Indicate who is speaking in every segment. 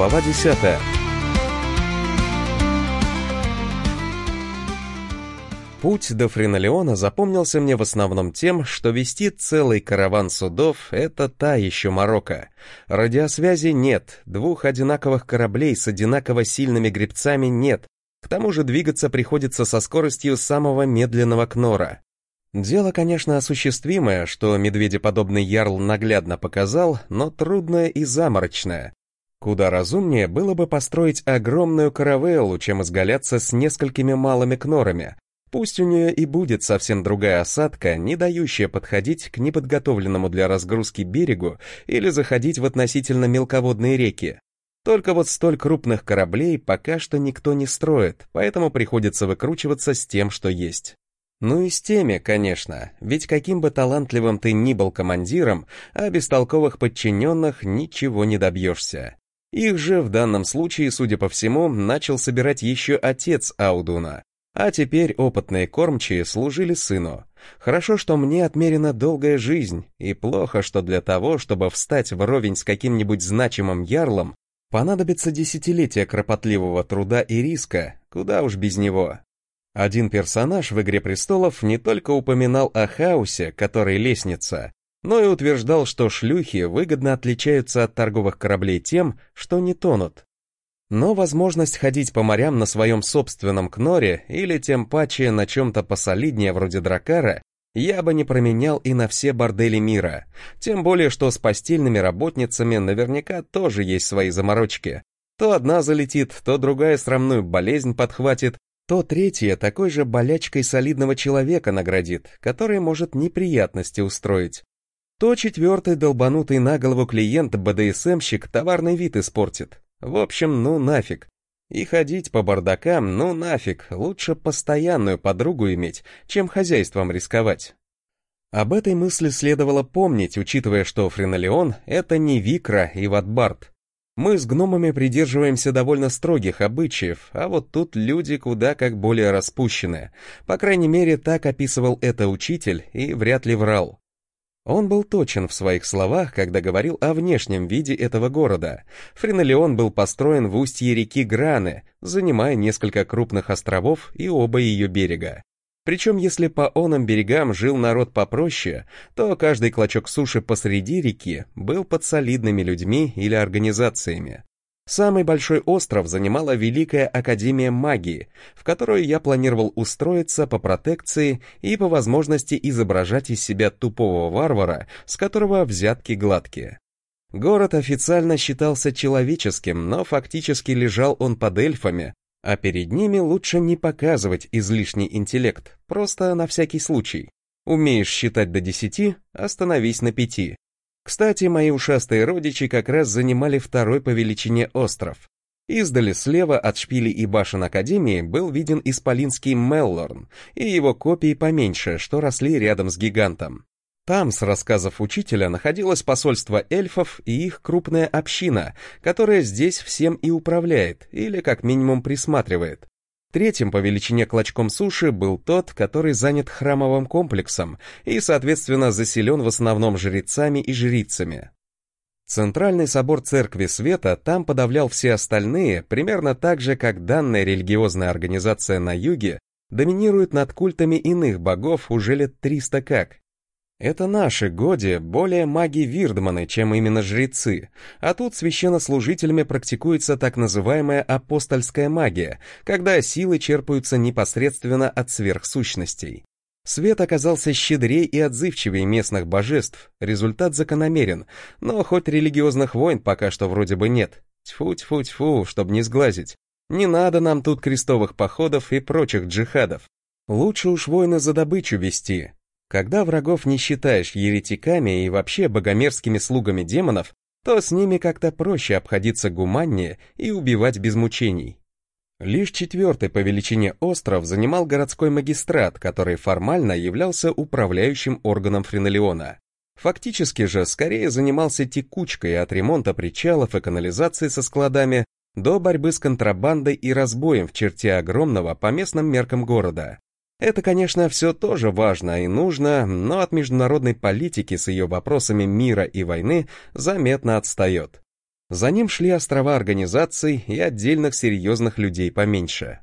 Speaker 1: Глава 10. Путь до Френолеона запомнился мне в основном тем, что вести целый караван судов — это та еще морока. Радиосвязи нет, двух одинаковых кораблей с одинаково сильными гребцами нет. К тому же двигаться приходится со скоростью самого медленного кнора. Дело, конечно, осуществимое, что медведеподобный ярл наглядно показал, но трудное и заморочное. Куда разумнее было бы построить огромную каравеллу, чем изгаляться с несколькими малыми кнорами. Пусть у нее и будет совсем другая осадка, не дающая подходить к неподготовленному для разгрузки берегу или заходить в относительно мелководные реки. Только вот столь крупных кораблей пока что никто не строит, поэтому приходится выкручиваться с тем, что есть. Ну и с теми, конечно, ведь каким бы талантливым ты ни был командиром, а без толковых подчиненных ничего не добьешься. Их же в данном случае, судя по всему, начал собирать еще отец Аудуна. А теперь опытные кормчие служили сыну. Хорошо, что мне отмерена долгая жизнь, и плохо, что для того, чтобы встать вровень с каким-нибудь значимым ярлом, понадобится десятилетия кропотливого труда и риска, куда уж без него. Один персонаж в «Игре престолов» не только упоминал о хаосе, который лестница, но и утверждал, что шлюхи выгодно отличаются от торговых кораблей тем, что не тонут. Но возможность ходить по морям на своем собственном кноре или тем паче на чем-то посолиднее вроде дракара я бы не променял и на все бордели мира, тем более что с постельными работницами наверняка тоже есть свои заморочки. То одна залетит, то другая срамную болезнь подхватит, то третья такой же болячкой солидного человека наградит, который может неприятности устроить. То четвертый долбанутый на голову клиент БДСМщик товарный вид испортит. В общем, ну нафиг. И ходить по бардакам, ну нафиг, лучше постоянную подругу иметь, чем хозяйством рисковать. Об этой мысли следовало помнить, учитывая, что Френолеон — это не Викра и Ватбард. Мы с гномами придерживаемся довольно строгих обычаев, а вот тут люди куда как более распущенные. По крайней мере, так описывал это учитель и вряд ли врал. Он был точен в своих словах, когда говорил о внешнем виде этого города. Френолеон был построен в устье реки Граны, занимая несколько крупных островов и оба ее берега. Причем, если по оным берегам жил народ попроще, то каждый клочок суши посреди реки был под солидными людьми или организациями. Самый большой остров занимала Великая Академия Магии, в которую я планировал устроиться по протекции и по возможности изображать из себя тупого варвара, с которого взятки гладкие. Город официально считался человеческим, но фактически лежал он под эльфами, а перед ними лучше не показывать излишний интеллект, просто на всякий случай. Умеешь считать до 10, остановись на 5. Кстати, мои ушастые родичи как раз занимали второй по величине остров. Издали слева от шпилей и башен Академии был виден исполинский Меллорн и его копии поменьше, что росли рядом с гигантом. Там, с рассказов учителя, находилось посольство эльфов и их крупная община, которая здесь всем и управляет, или как минимум присматривает. Третьим по величине клочком суши был тот, который занят храмовым комплексом и, соответственно, заселен в основном жрецами и жрицами. Центральный собор Церкви Света там подавлял все остальные, примерно так же, как данная религиозная организация на юге доминирует над культами иных богов уже лет 300 как. Это наши годи более маги-вирдманы, чем именно жрецы, а тут священнослужителями практикуется так называемая апостольская магия, когда силы черпаются непосредственно от сверхсущностей. Свет оказался щедрей и отзывчивее местных божеств, результат закономерен, но хоть религиозных войн пока что вроде бы нет. Тьфу-тьфу-тьфу, чтобы не сглазить. Не надо нам тут крестовых походов и прочих джихадов. Лучше уж войны за добычу вести. Когда врагов не считаешь еретиками и вообще богомерзкими слугами демонов, то с ними как-то проще обходиться гуманнее и убивать без мучений. Лишь четвертый по величине остров занимал городской магистрат, который формально являлся управляющим органом Френолеона. Фактически же скорее занимался текучкой от ремонта причалов и канализации со складами до борьбы с контрабандой и разбоем в черте огромного по местным меркам города. Это, конечно, все тоже важно и нужно, но от международной политики с ее вопросами мира и войны заметно отстает. За ним шли острова организаций и отдельных серьезных людей поменьше.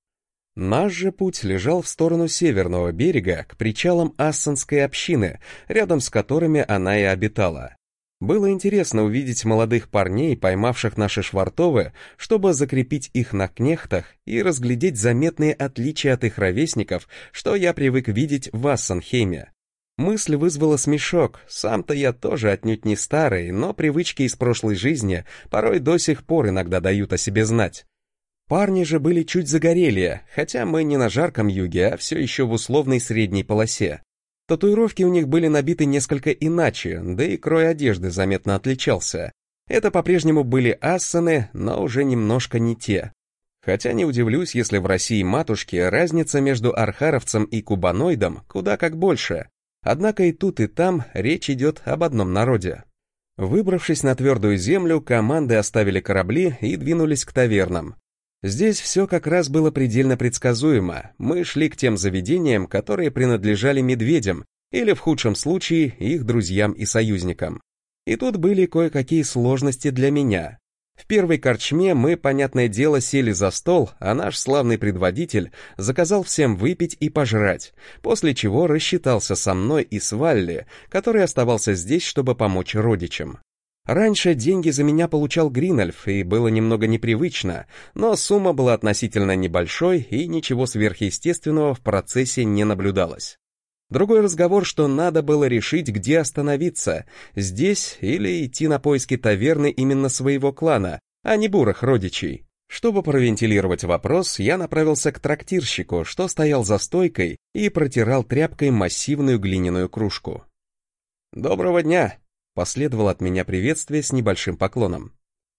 Speaker 1: Наш же путь лежал в сторону северного берега, к причалам Ассенской общины, рядом с которыми она и обитала. Было интересно увидеть молодых парней, поймавших наши швартовы, чтобы закрепить их на кнехтах и разглядеть заметные отличия от их ровесников, что я привык видеть в Ассенхейме. Мысль вызвала смешок, сам-то я тоже отнюдь не старый, но привычки из прошлой жизни порой до сих пор иногда дают о себе знать. Парни же были чуть загорелее, хотя мы не на жарком юге, а все еще в условной средней полосе. Татуировки у них были набиты несколько иначе, да и крой одежды заметно отличался. Это по-прежнему были ассены, но уже немножко не те. Хотя не удивлюсь, если в России-матушке разница между архаровцем и кубаноидом куда как больше. Однако и тут, и там речь идет об одном народе. Выбравшись на твердую землю, команды оставили корабли и двинулись к тавернам. Здесь все как раз было предельно предсказуемо. Мы шли к тем заведениям, которые принадлежали медведям, или в худшем случае их друзьям и союзникам. И тут были кое-какие сложности для меня. В первой корчме мы, понятное дело, сели за стол, а наш славный предводитель заказал всем выпить и пожрать, после чего рассчитался со мной и с Валли, который оставался здесь, чтобы помочь родичам. Раньше деньги за меня получал Гринольф, и было немного непривычно, но сумма была относительно небольшой, и ничего сверхъестественного в процессе не наблюдалось. Другой разговор, что надо было решить, где остановиться, здесь или идти на поиски таверны именно своего клана, а не бурых родичей. Чтобы провентилировать вопрос, я направился к трактирщику, что стоял за стойкой и протирал тряпкой массивную глиняную кружку. «Доброго дня!» — последовало от меня приветствие с небольшим поклоном.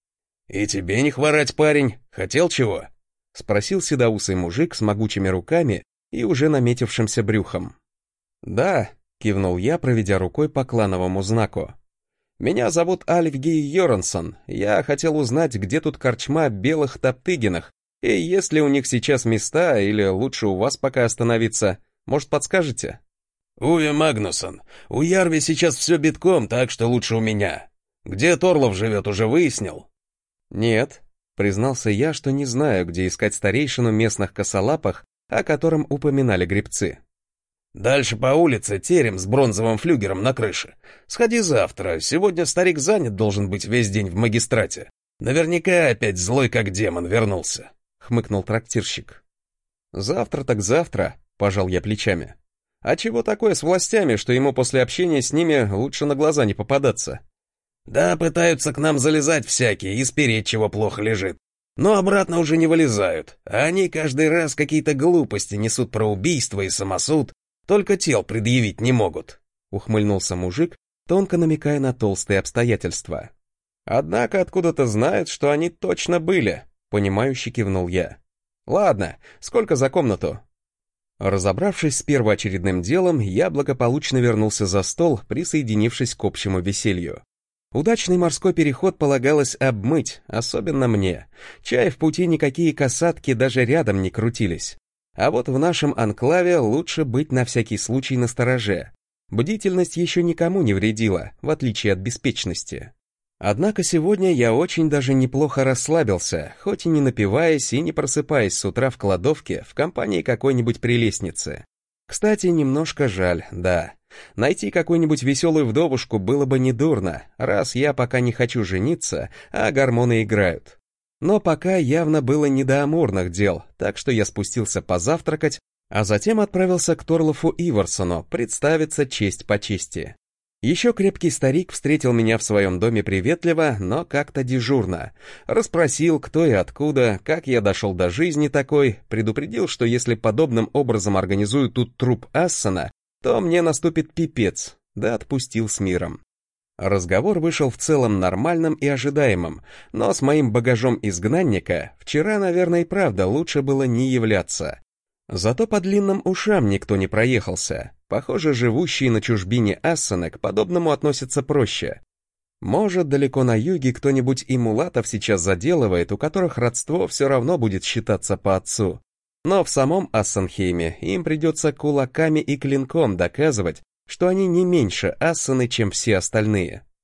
Speaker 2: «И тебе не хворать, парень, хотел чего?»
Speaker 1: — спросил седоусый мужик с могучими руками и уже наметившимся брюхом. «Да», — кивнул я, проведя рукой по клановому знаку. «Меня зовут Альфгей Йорансон. Я хотел узнать, где тут корчма белых Топтыгинах, и есть ли у них сейчас места, или лучше у вас пока остановиться. Может, подскажете?»
Speaker 2: «Уве Магнусон, у Ярви сейчас все битком, так что лучше у меня. Где Торлов живет, уже выяснил?»
Speaker 1: «Нет», — признался я, что не знаю, где искать старейшину местных косолапых, о котором упоминали гребцы.
Speaker 2: «Дальше по улице терем с бронзовым флюгером на крыше. Сходи завтра, сегодня старик занят должен быть весь день в магистрате. Наверняка опять злой как демон вернулся», — хмыкнул трактирщик.
Speaker 1: «Завтра так завтра», — пожал я плечами. «А чего такое с властями, что ему после общения с ними лучше на глаза не попадаться?»
Speaker 2: «Да, пытаются к нам залезать всякие и спереть, чего плохо лежит. Но обратно уже не вылезают, а они каждый раз какие-то глупости несут про убийство и самосуд, только тел предъявить не могут», — ухмыльнулся мужик, тонко намекая на толстые обстоятельства. «Однако откуда-то знают, что они точно были», — понимающе кивнул я. «Ладно, сколько за комнату?» Разобравшись с первоочередным делом, я благополучно вернулся за стол, присоединившись к общему веселью. Удачный морской переход полагалось обмыть, особенно мне. Чай в пути никакие касатки даже рядом не крутились. А вот в нашем анклаве лучше быть на всякий случай настороже. Бдительность еще никому не вредила, в отличие от беспечности. Однако сегодня я очень даже неплохо расслабился, хоть и не напиваясь и не просыпаясь с утра в кладовке в компании какой-нибудь прелестницы. Кстати, немножко жаль, да. Найти какую-нибудь веселую вдовушку было бы недурно, раз я пока не хочу жениться, а гормоны играют. Но пока явно было не до амурных дел, так что я спустился позавтракать, а затем отправился к Торлофу Иварсону представиться честь по чести. Еще крепкий старик встретил меня в своем доме приветливо, но как-то дежурно. Расспросил, кто и откуда, как я дошел до жизни такой, предупредил, что если подобным образом организую тут труп Ассена, то мне наступит пипец, да отпустил с миром. Разговор вышел в целом нормальным и ожидаемым, но с моим багажом изгнанника вчера, наверное, и правда лучше было не являться. Зато по длинным ушам никто не проехался. Похоже, живущие на чужбине Ассены к подобному относятся проще. Может, далеко на юге кто-нибудь и мулатов сейчас заделывает, у которых родство все равно будет считаться по отцу. Но в самом Ассенхейме им придется кулаками и клинком доказывать, что они не меньше Ассены, чем все остальные.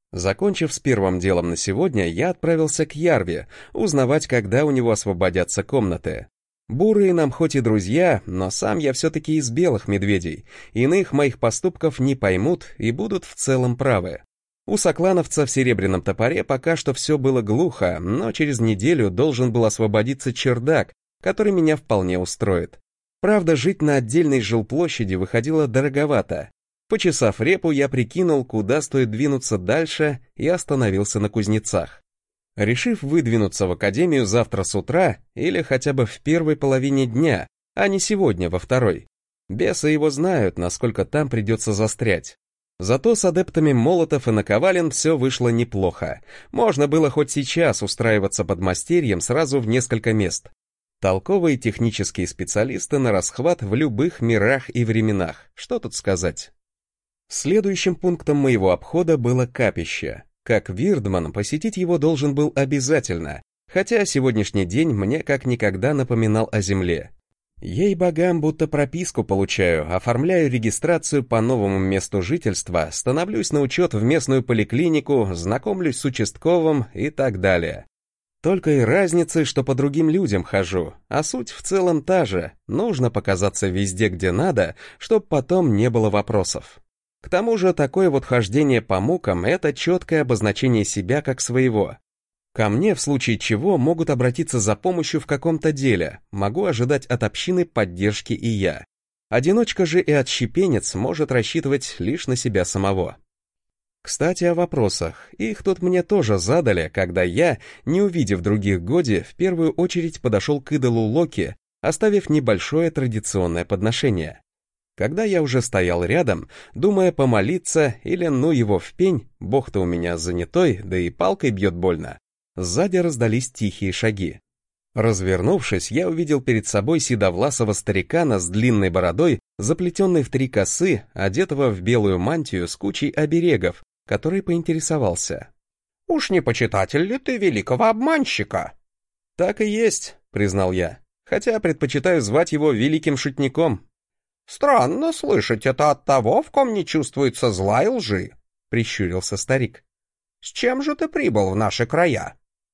Speaker 1: Закончив с первым делом на сегодня, я отправился к Ярве, узнавать, когда у него освободятся комнаты. Бурые нам хоть и друзья, но сам я все-таки из белых медведей, иных моих поступков не поймут и будут в целом правы. У соклановца в Серебряном Топоре пока что все было глухо, но через неделю должен был освободиться чердак, который меня вполне устроит. Правда, жить на отдельной жилплощади выходило дороговато. Почесав репу, я прикинул, куда стоит двинуться дальше, и остановился на Кузнецах. Решив выдвинуться в академию завтра с утра или хотя бы в первой половине дня, а не сегодня во второй. Бесы его знают, насколько там придется застрять. Зато с адептами молотов и наковален все вышло неплохо. Можно было хоть сейчас устраиваться подмастерьем сразу в несколько мест. Толковые технические специалисты на расхват в любых мирах и временах. Что тут сказать? Следующим пунктом моего обхода было капище. Как Вирдман, посетить его должен был обязательно, хотя сегодняшний день мне как никогда напоминал о земле. Ей богам будто прописку получаю, оформляю регистрацию по новому месту жительства, становлюсь на учет в местную поликлинику, знакомлюсь с участковым и так далее. Только и разницы, что по другим людям хожу, а суть в целом та же, нужно показаться везде, где надо, чтоб потом не было вопросов. К тому же такое вот хождение по мукам — это четкое обозначение себя как своего. Ко мне в случае чего могут обратиться за помощью в каком-то деле, могу ожидать от общины поддержки и я. Одиночка же и отщепенец может рассчитывать лишь на себя самого. Кстати, о вопросах. Их тут мне тоже задали, когда я, не увидев других Годи, в первую очередь подошел к идолу Локи, оставив небольшое традиционное подношение. Когда я уже стоял рядом, думая помолиться или ну его в пень, бог-то у меня занятой, да и палкой бьет больно, сзади раздались тихие шаги. Развернувшись, я увидел перед собой седовласого старикана с длинной бородой, заплетенной в 3 косы, одетого в белую мантию с кучей оберегов, который поинтересовался.
Speaker 3: «Уж не почитатель ли ты великого обманщика?»
Speaker 1: «Так и есть», — признал я, хотя предпочитаю звать его великим шутником.
Speaker 3: «Странно слышать это от того, в ком не чувствуется зла и лжи», — прищурился старик. «С чем же ты прибыл в наши края?»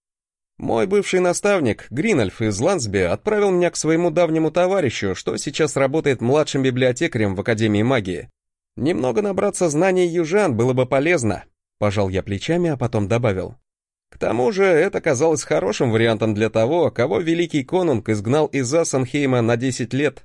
Speaker 1: «Мой бывший наставник, Гринальф из Лансби, отправил меня к своему давнему товарищу, что сейчас работает младшим библиотекарем в Академии магии. Немного набраться знаний южан было бы полезно», — пожал я плечами, а потом добавил. «К тому же это казалось хорошим вариантом для того, кого великий конунг изгнал из Ассенхейма на 10 лет».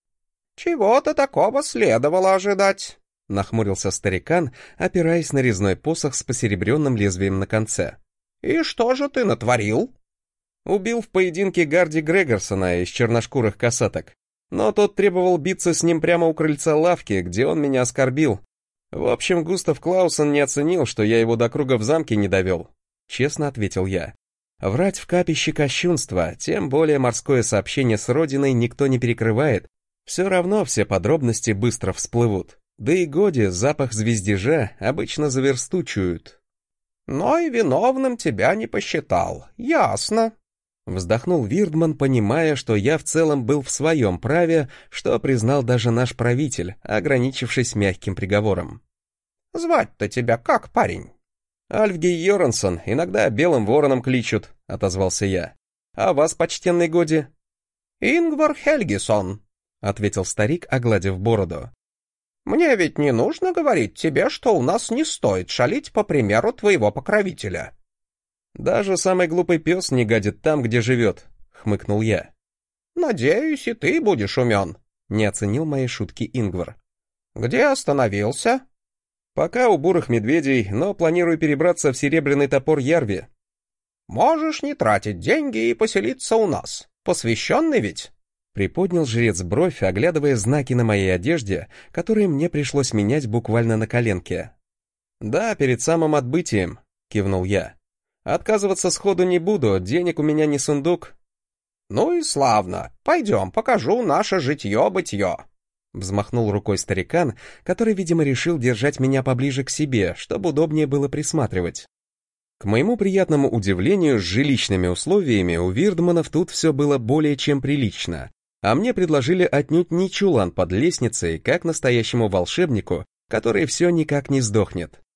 Speaker 3: «Чего-то такого следовало ожидать»,
Speaker 1: — нахмурился старикан, опираясь на резной посох с посеребренным лезвием на конце.
Speaker 3: «И что же ты натворил?»
Speaker 1: Убил в поединке Гарди Грегорсона из черношкурых косаток. Но тот требовал биться с ним прямо у крыльца лавки, где он меня оскорбил. В общем, Густав Клаусон не оценил, что я его до круга в замке не довел. Честно ответил я. Врать в капище кощунство, тем более морское сообщение с родиной никто не перекрывает. Все равно все подробности быстро всплывут. Да и Годи запах звездежа обычно за версту чуют.
Speaker 3: «Но и виновным тебя не посчитал, ясно»,
Speaker 1: — вздохнул Вирдман, понимая, что я в целом был в своем праве, что признал даже наш правитель, ограничившись мягким приговором.
Speaker 3: «Звать-то тебя как, парень?»
Speaker 1: «Альфги Йорансон, иногда белым вороном кличут», — отозвался я. «А вас, почтенный Годи?»
Speaker 3: «Ингвар Хельгисон», — ответил старик, огладив бороду. «Мне ведь не нужно говорить тебе, что у нас не стоит шалить по примеру твоего покровителя».
Speaker 1: «Даже самый глупый пес не гадит там, где живет», — хмыкнул я.
Speaker 3: «Надеюсь, и ты будешь умен»,
Speaker 1: — не оценил мои шутки Ингвар.
Speaker 3: «Где остановился?»
Speaker 1: «Пока у бурых медведей, но планирую перебраться в Серебряный Топор Ярви».
Speaker 3: «Можешь не тратить деньги и поселиться у нас. Посвященный ведь?»
Speaker 1: Приподнял жрец бровь, оглядывая знаки на моей одежде, которые мне пришлось менять буквально на коленке. «Да, перед самым отбытием», — кивнул я. «Отказываться сходу не буду, денег у меня не сундук».
Speaker 3: «Ну и славно. Пойдем, покажу наше житье-бытье».
Speaker 1: Взмахнул рукой старикан, который, видимо, решил держать меня поближе к себе, чтобы удобнее было присматривать. К моему приятному удивлению, с жилищными условиями у Вирдманов тут все было более чем прилично, а мне предложили отнюдь не чулан под лестницей, как настоящему волшебнику, который все никак не сдохнет.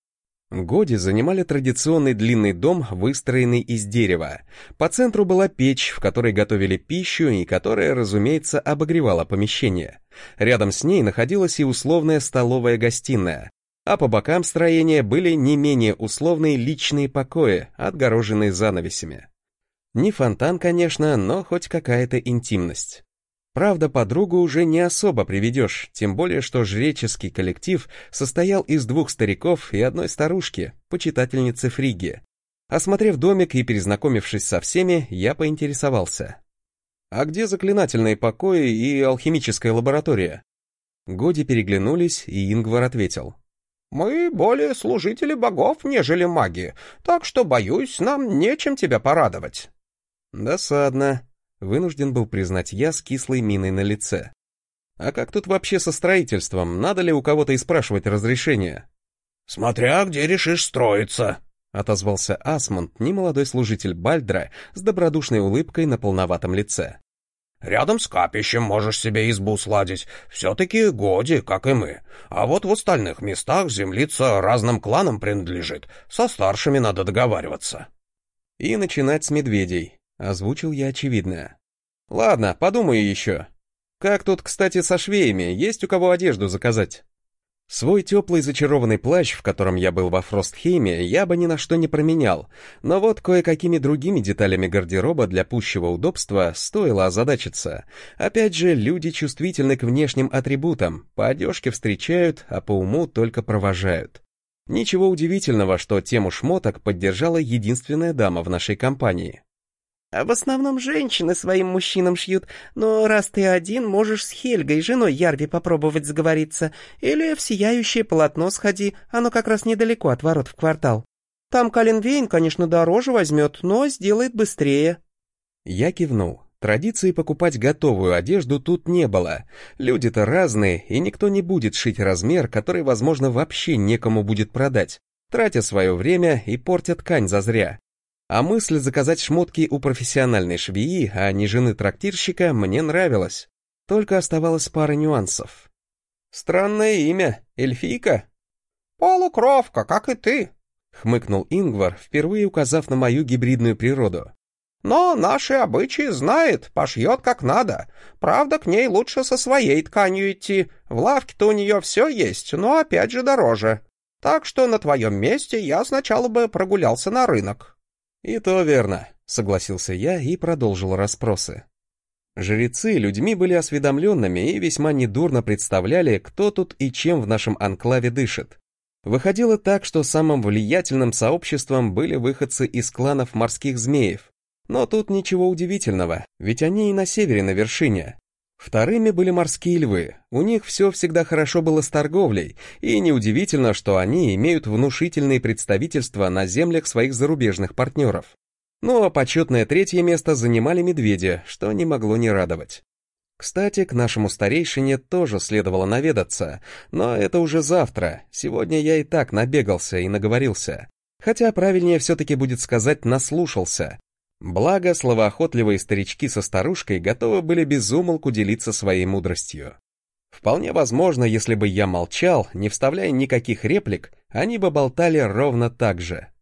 Speaker 1: Годи занимали традиционный длинный дом, выстроенный из дерева. По центру была печь, в которой готовили пищу и которая, разумеется, обогревала помещение. Рядом с ней находилась и условная столовая-гостиная. А по бокам строения были не менее условные личные покои, отгороженные занавесями. Не фонтан, конечно, но хоть какая-то интимность. Правда, подругу уже не особо приведешь, тем более, что жреческий коллектив состоял из 2 стариков и 1 старушки, почитательницы Фригги. Осмотрев домик и перезнакомившись со всеми, я поинтересовался. «А где заклинательные покои и алхимическая лаборатория?» Годи переглянулись, и Ингвар ответил.
Speaker 3: «Мы более служители богов, нежели маги, так что, боюсь, нам нечем тебя порадовать».
Speaker 1: «Досадно», — вынужден был признать я с кислой миной на лице. «А как тут вообще со строительством? Надо ли у кого-то и спрашивать разрешения?»
Speaker 2: «Смотря где решишь строиться»,
Speaker 1: — отозвался Асмунд, немолодой служитель Бальдра с добродушной улыбкой на полноватом лице.
Speaker 2: «Рядом с капищем можешь себе избу сладить, все-таки Годи, как и мы. А вот в остальных местах землица разным кланам принадлежит, со старшими надо договариваться».
Speaker 1: «И начинать с медведей», — озвучил я очевидное. «Ладно, подумаю еще. Как тут, кстати, со швеями, есть у кого одежду заказать?» Свой теплый зачарованный плащ, в котором я был во Фростхейме, я бы ни на что не променял, но вот кое-какими другими деталями гардероба для пущего удобства стоило озадачиться. Опять же, люди чувствительны к внешним атрибутам, по одежке встречают, а по уму только провожают. Ничего удивительного, что тему шмоток поддержала единственная дама в нашей компании.
Speaker 4: В основном женщины своим мужчинам шьют, но раз ты один, можешь с Хельгой, женой Ярви, попробовать сговориться, или в сияющее полотно сходи, оно как раз недалеко от ворот в квартал. Там Каленвейн, конечно, дороже возьмет, но сделает быстрее».
Speaker 1: Я кивнул. Традиции покупать готовую одежду тут не было. Люди-то разные, и никто не будет шить размер, который, возможно, вообще некому будет продать, тратя свое время и портя ткань зазря. А мысль заказать шмотки у профессиональной швеи, а не жены трактирщика, мне нравилась. Только оставалась пара нюансов. «Странное имя, эльфийка?»
Speaker 3: «Полукровка, как и ты»,
Speaker 1: — хмыкнул Ингвар, впервые указав на мою гибридную природу.
Speaker 3: «Но наши обычаи знает, пошьет как надо. Правда, к ней лучше со своей тканью идти. В лавке-то у нее все есть, но опять же дороже. Так что на твоем месте я сначала бы прогулялся на рынок».
Speaker 1: «И то верно», — согласился я и продолжил расспросы. Жрецы людьми были осведомленными и весьма недурно представляли, кто тут и чем в нашем анклаве дышит. Выходило так, что самым влиятельным сообществом были выходцы из кланов морских змеев. Но тут ничего удивительного, ведь они и на севере на вершине. Вторыми были морские львы, у них все всегда хорошо было с торговлей, и неудивительно, что они имеют внушительные представительства на землях своих зарубежных партнеров. Ну а почетное 3-е место занимали медведи, что не могло не радовать. Кстати, к нашему старейшине тоже следовало наведаться, но это уже завтра, сегодня я и так набегался и наговорился. Хотя правильнее все-таки будет сказать «наслушался». Благо, словоохотливые старички со старушкой готовы были без умолку делиться своей мудростью. Вполне возможно, если бы я молчал, не вставляя никаких реплик, они бы болтали ровно так же.